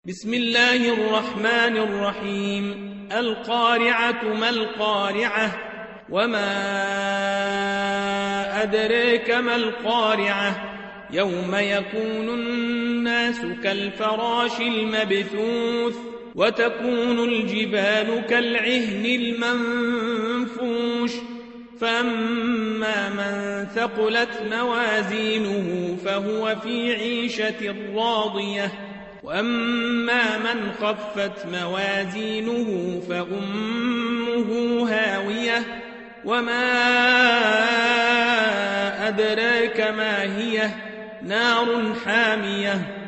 بسم الله الرحمن الرحيم. القارعة ما القارعة وما أدريك ما القارعة يوم يكون الناس كالفراش المبثوث وتكون الجبال كالعهن المنفوش فأما من ثقلت موازينه فهو في عيشة راضية وأما من خفت موازينه فأمه هاوية وما أدراك ما هي نار حامية